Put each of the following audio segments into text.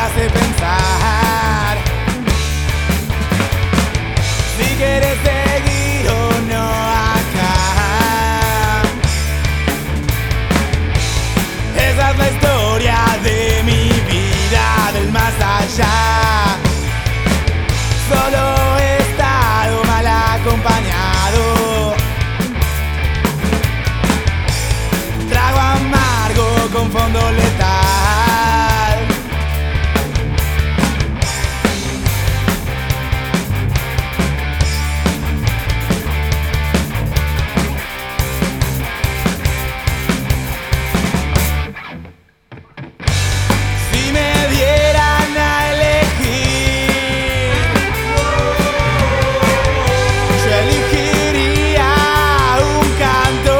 hace pensar si quieres seguir o no acá. Esa es la historia de mi vida, del más allá. Solo he estado mal acompañado, trago amargo con fondo letal. Si me dieran a elegir, yo elegiría un canto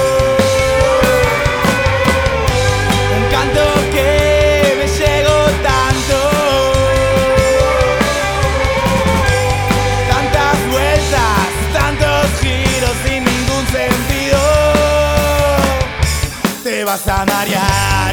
que me llegó tanto, tantas vueltas, tantos giros sin ningún sentido. Te vas a marear.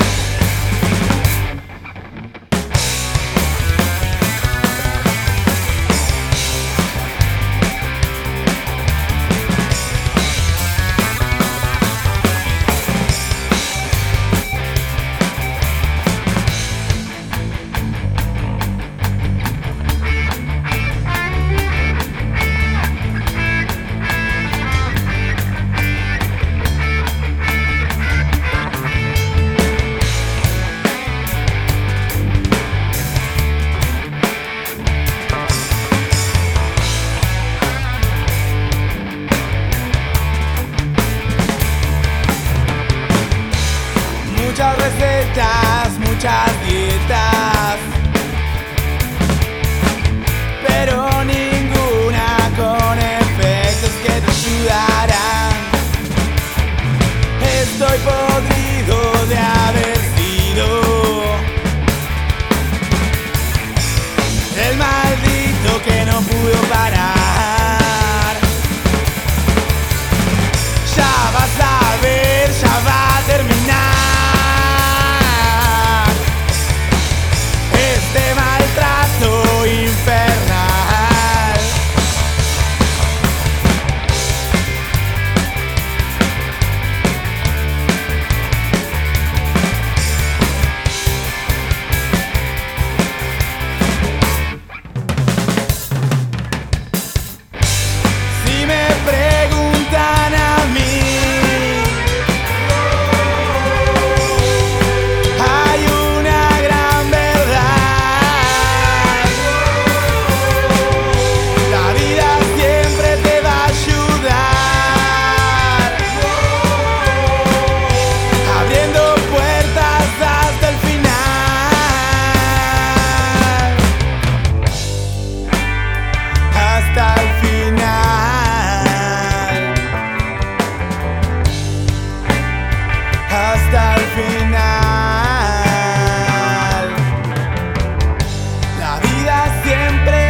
Muchas recetas, muchas dietas, pero ninguna con efectos que te ayudarán. Estoy podrido de haber sido el maldito que no pudo parar. Ya vas a ver, ya va a terminar este maltrato infernal. Si me preguntan a mí, hay una gran verdad: la vida siempre te va a ayudar, abriendo puertas hasta el final, hasta el final, hasta el final. La vida siempre